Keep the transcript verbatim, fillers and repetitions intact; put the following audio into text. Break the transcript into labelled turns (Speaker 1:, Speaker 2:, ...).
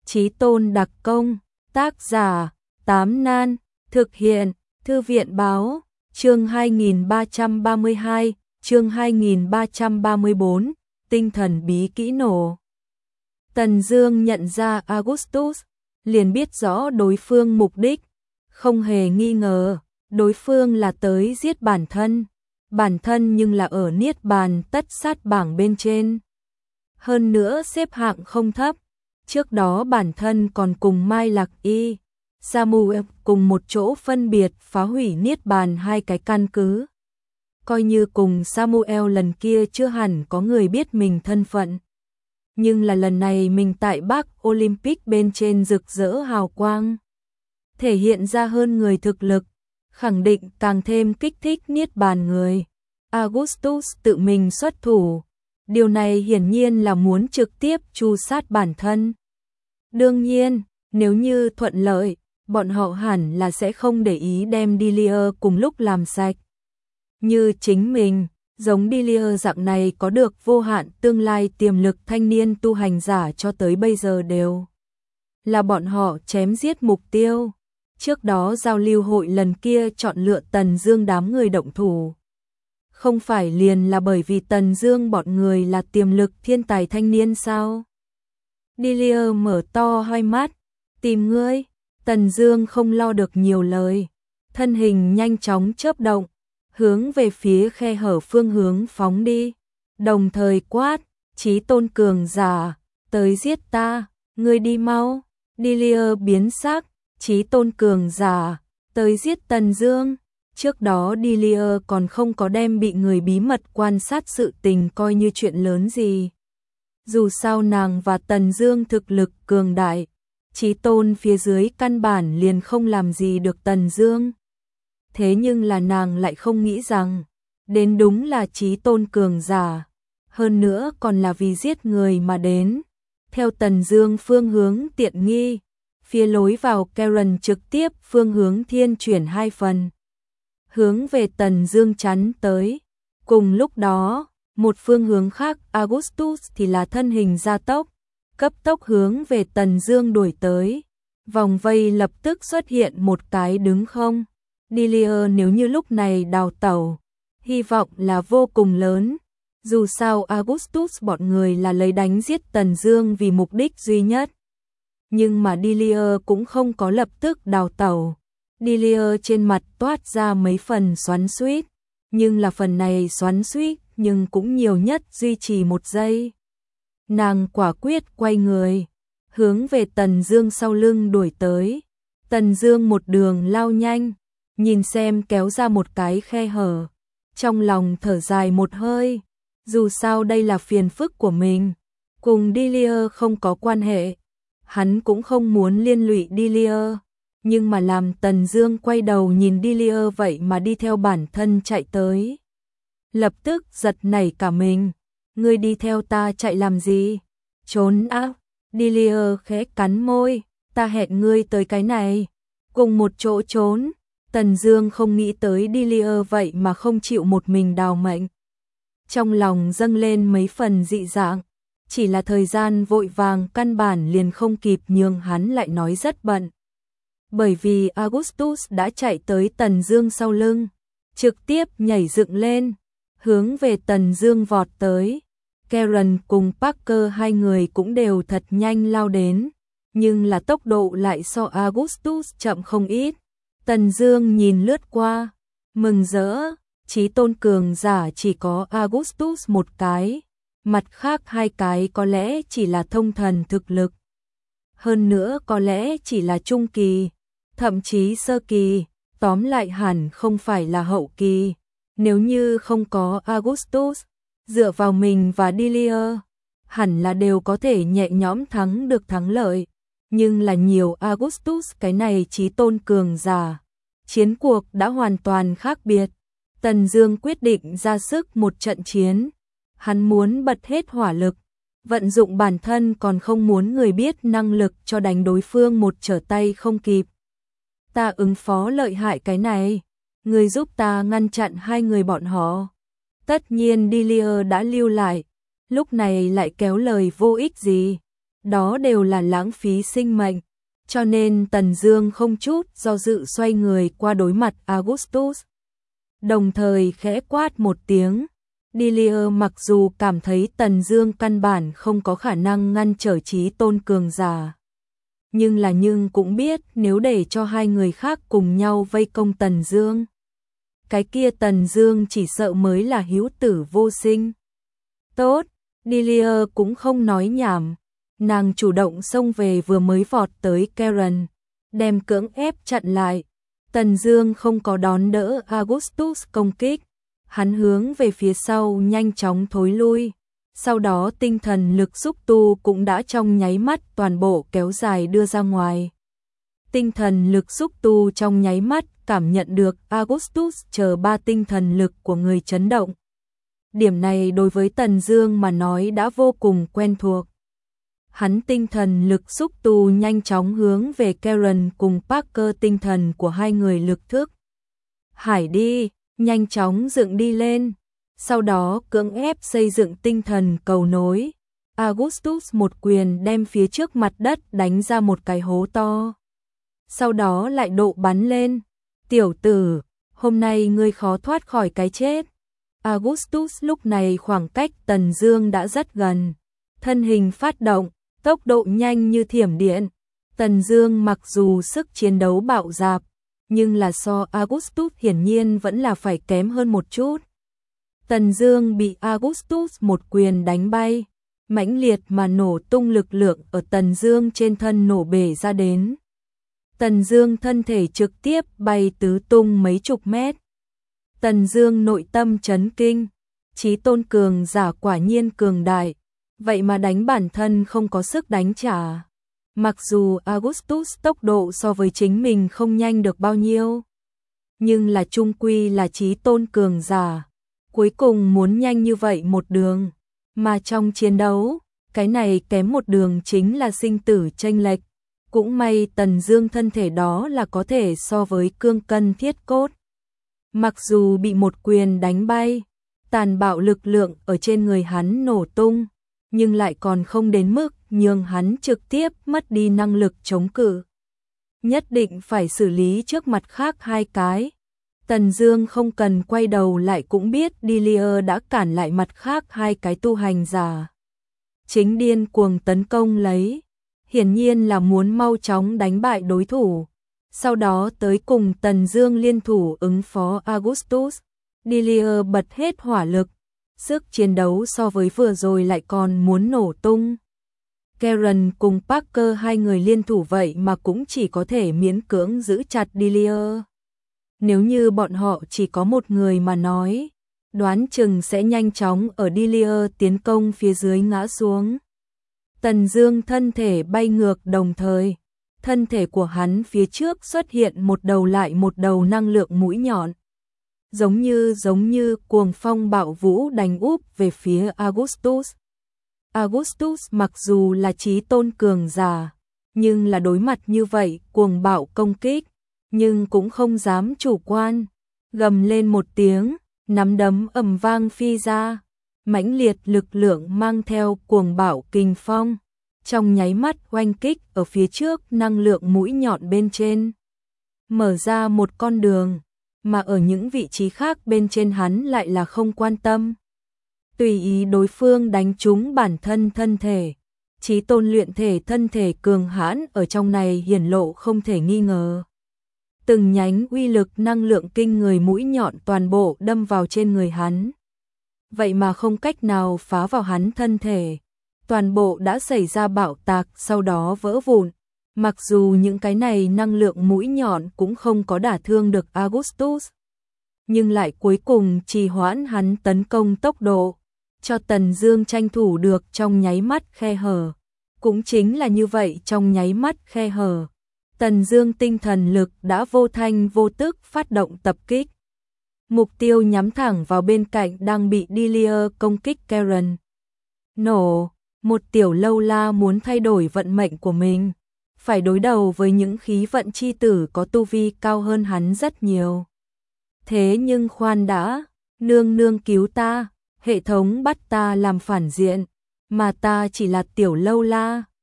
Speaker 1: Chí Tôn đặc công, tác giả, Tám Nan, thực hiện, Thư viện báo, chương hai nghìn ba trăm ba mươi hai, chương hai nghìn ba trăm ba mươi bốn, tinh thần bí kỹ nổ. Tần Dương nhận ra Augustus, liền biết rõ đối phương mục đích, không hề nghi ngờ, đối phương là tới giết bản thân, bản thân nhưng là ở Niết Bàn tất sát bảng bên trên. Hơn nữa xếp hạng không thấp, trước đó bản thân còn cùng Mai Lạc Y, Samuel cùng một chỗ phân biệt phá hủy Niết Bàn hai cái căn cứ. Coi như cùng Samuel lần kia chưa hẳn có người biết mình thân phận. Nhưng là lần này mình tại Bắc Olympic bên trên rực rỡ hào quang, thể hiện ra hơn người thực lực, khẳng định càng thêm kích thích Niết Bàn người. Augustus tự mình xuất thủ, điều này hiển nhiên là muốn trực tiếp tru sát bản thân. Đương nhiên, nếu như thuận lợi, bọn họ hẳn là sẽ không để ý đem Delia cùng lúc làm sạch. Như chính mình, giống Delia dạng này có được vô hạn tương lai tiềm lực thanh niên tu hành giả cho tới bây giờ đều là bọn họ chém giết mục tiêu. Trước đó giao lưu hội lần kia chọn lựa Tần Dương đám người động thủ, không phải liền là bởi vì Tần Dương bọn người là tiềm lực thiên tài thanh niên sao? Delia mở to hai mắt, tìm ngươi. Tần Dương không lo được nhiều lời, thân hình nhanh chóng chớp động, hướng về phía khe hở phương hướng phóng đi, đồng thời quát, Chí Tôn cường giả, tới giết ta, ngươi đi mau. Delia biến sắc, Chí Tôn cường giả, tới giết Tần Dương. Trước đó Delia còn không có đem bị người bí mật quan sát sự tình coi như chuyện lớn gì. Dù sao nàng và Tần Dương thực lực cường đại, Chí Tôn phía dưới căn bản liền không làm gì được Tần Dương. Thế nhưng là nàng lại không nghĩ rằng, đến đúng là Chí Tôn cường giả, hơn nữa còn là vì giết người mà đến. Theo Tần Dương phương hướng tiện nghi, phía lối vào Karen trực tiếp phương hướng thiên chuyển hai phần, hướng về Tần Dương chắn tới. Cùng lúc đó, một phương hướng khác Augustus thì là thân hình gia tốc, cấp tốc hướng về Tần Dương đuổi tới. Vòng vây lập tức xuất hiện một cái đứng không. Delia nếu như lúc này đào tẩu, hy vọng là vô cùng lớn. Dù sao Augustus bọn người là lấy đánh giết Tần Dương vì mục đích duy nhất. Nhưng mà Delia cũng không có lập tức đào tẩu. Delia trên mặt toát ra mấy phần xoắn xuýt, nhưng là phần này xoắn xuýt nhưng cũng nhiều nhất duy trì một giây. Nàng quả quyết quay người, hướng về Tần Dương sau lưng đuổi tới. Tần Dương một đường lao nhanh, nhìn xem kéo ra một cái khe hở, trong lòng thở dài một hơi. Dù sao đây là phiền phức của mình, cùng Delia không có quan hệ, hắn cũng không muốn liên lụy Delia. Nhưng mà làm Tần Dương quay đầu nhìn Delia vậy mà đi theo bản thân chạy tới, lập tức giật nảy cả mình. Ngươi đi theo ta chạy làm gì? Trốn á? Delia khẽ cắn môi, ta hẹn ngươi tới cái này, cùng một chỗ trốn. Tần Dương không nghĩ tới Delia vậy mà không chịu một mình đào mệnh, trong lòng dâng lên mấy phần dị dạng, chỉ là thời gian vội vàng căn bản liền không kịp nhường hắn lại nói rất bận. Bởi vì Augustus đã chạy tới Tần Dương sau lưng, trực tiếp nhảy dựng lên, hướng về Tần Dương vọt tới. Karen cùng Parker hai người cũng đều thật nhanh lao đến, nhưng là tốc độ lại so Augustus chậm không ít. Tần Dương nhìn lướt qua, mừng rỡ, Chí Tôn cường giả chỉ có Augustus một cái, mặt khác hai cái có lẽ chỉ là thông thần thực lực. Hơn nữa có lẽ chỉ là trung kỳ, thậm chí sơ kỳ, tóm lại hẳn không phải là hậu kỳ. Nếu như không có Augustus, dựa vào mình và Delia, hẳn là đều có thể nhẹ nhõm thắng được thắng lợi. Nhưng là nhiều Augustus cái này Chí Tôn cường giả, chiến cuộc đã hoàn toàn khác biệt. Tần Dương quyết định ra sức một trận chiến, hắn muốn bật hết hỏa lực, vận dụng bản thân còn không muốn người biết năng lực cho đánh đối phương một trở tay không kịp. Ta ứng phó lợi hại cái này, người giúp ta ngăn chặn hai người bọn họ. Tất nhiên Delia đã lưu lại, lúc này lại kéo lời vô ích gì. đó đều là lãng phí sinh mệnh. Cho nên Tần Dương không chút do dự xoay người qua đối mặt Augustus. Đồng thời khẽ quát một tiếng. Delia mặc dù cảm thấy Tần Dương căn bản không có khả năng ngăn trở Chí Tôn cường giả, nhưng là nhưng cũng biết nếu để cho hai người khác cùng nhau vây công Tần Dương, cái kia Tần Dương chỉ sợ mới là hữu tử vô sinh. Tốt, Delia cũng không nói nhảm, nàng chủ động xông về vừa mới vọt tới Karen, đem cưỡng ép chặn lại. Tần Dương không có đón đỡ Augustus công kích, hắn hướng về phía sau nhanh chóng thối lui, sau đó tinh thần lực xúc tu cũng đã trong nháy mắt toàn bộ kéo dài đưa ra ngoài. Tinh thần lực xúc tu trong nháy mắt cảm nhận được Augustus chờ ba tinh thần lực của người chấn động. Điểm này đối với Tần Dương mà nói đã vô cùng quen thuộc. Hắn tinh thần lực xúc tu nhanh chóng hướng về Karen cùng Parker tinh thần của hai người lực thức. Hải đi, nhanh chóng dựng đi lên. Sau đó cưỡng ép xây dựng tinh thần cầu nối. Augustus một quyền đem phía trước mặt đất đánh ra một cái hố to. Sau đó lại độ bắn lên. Tiểu tử, hôm nay ngươi khó thoát khỏi cái chết. Augustus lúc này khoảng cách Tần Dương đã rất gần. Thân hình phát động, tốc độ nhanh như thiểm điện. Tần Dương mặc dù sức chiến đấu bạo dạn, nhưng là so Augustus hiển nhiên vẫn là phải kém hơn một chút. Tần Dương bị Augustus một quyền đánh bay, mãnh liệt mà nổ tung lực lượng ở Tần Dương trên thân nổ bể ra đến. Tần Dương thân thể trực tiếp bay tứ tung mấy chục mét. Tần Dương nội tâm chấn kinh, Chí Tôn cường giả quả nhiên cường đại, vậy mà đánh bản thân không có sức đánh trả. Mặc dù Augustus tốc độ so với chính mình không nhanh được bao nhiêu, nhưng là chung quy là Chí Tôn cường giả, cuối cùng muốn nhanh như vậy một đường, mà trong chiến đấu, cái này kém một đường chính là sinh tử chênh lệch. Cũng may Tần Dương thân thể đó là có thể so với cương cân thiết cốt. Mặc dù bị một quyền đánh bay, tàn bạo lực lượng ở trên người hắn nổ tung, nhưng lại còn không đến mức nhường hắn trực tiếp mất đi năng lực chống cự. Nhất định phải xử lý trước mặt khác hai cái. Tần Dương không cần quay đầu lại cũng biết Delia đã cản lại mặt khác hai cái tu hành giả. Chính điên cuồng tấn công lấy, hiển nhiên là muốn mau chóng đánh bại đối thủ, sau đó tới cùng Tần Dương liên thủ ứng phó Augustus. Delia bật hết hỏa lực, sức chiến đấu so với vừa rồi lại còn muốn nổ tung. Karen cùng Parker hai người liên thủ vậy mà cũng chỉ có thể miễn cưỡng giữ chặt Delia. Nếu như bọn họ chỉ có một người mà nói, đoán chừng sẽ nhanh chóng ở Delia tiến công phía dưới ngã xuống. Tần Dương thân thể bay ngược đồng thời, thân thể của hắn phía trước xuất hiện một đầu lại một đầu năng lượng mũi nhọn. Giống như giống như cuồng phong bạo vũ đánh úp về phía Augustus. Augustus mặc dù là Chí Tôn cường giả, nhưng là đối mặt như vậy cuồng bạo công kích, nhưng cũng không dám chủ quan, gầm lên một tiếng, nắm đấm ầm vang phi ra, mãnh liệt lực lượng mang theo cuồng bạo kình phong, trong nháy mắt oanh kích ở phía trước năng lượng mũi nhọn bên trên, mở ra một con đường, mà ở những vị trí khác bên trên hắn lại là không quan tâm. Tùy ý đối phương đánh trúng bản thân thân thể, Chí Tôn luyện thể thân thể cường hãn ở trong này hiển lộ không thể nghi ngờ. Từng nhánh uy lực năng lượng kinh người mũi nhọn toàn bộ đâm vào trên người hắn. Vậy mà không cách nào phá vào hắn thân thể. Toàn bộ đã xảy ra bạo tạc sau đó vỡ vụn. Mặc dù những cái này năng lượng mũi nhọn cũng không có đả thương được Augustus, nhưng lại cuối cùng trì hoãn hắn tấn công tốc độ, cho Tần Dương tranh thủ được trong nháy mắt khe hở. Cũng chính là như vậy, trong nháy mắt khe hở, Tần Dương tinh thần lực đã vô thanh vô tức phát động tập kích. Mục tiêu nhắm thẳng vào bên cạnh đang bị Delia công kích Karen. Nổ, một tiểu lâu la muốn thay đổi vận mệnh của mình, phải đối đầu với những khí vận chi tử có tu vi cao hơn hắn rất nhiều. Thế nhưng khoan đã, nương nương cứu ta, hệ thống bắt ta làm phản diện, mà ta chỉ là tiểu lâu la.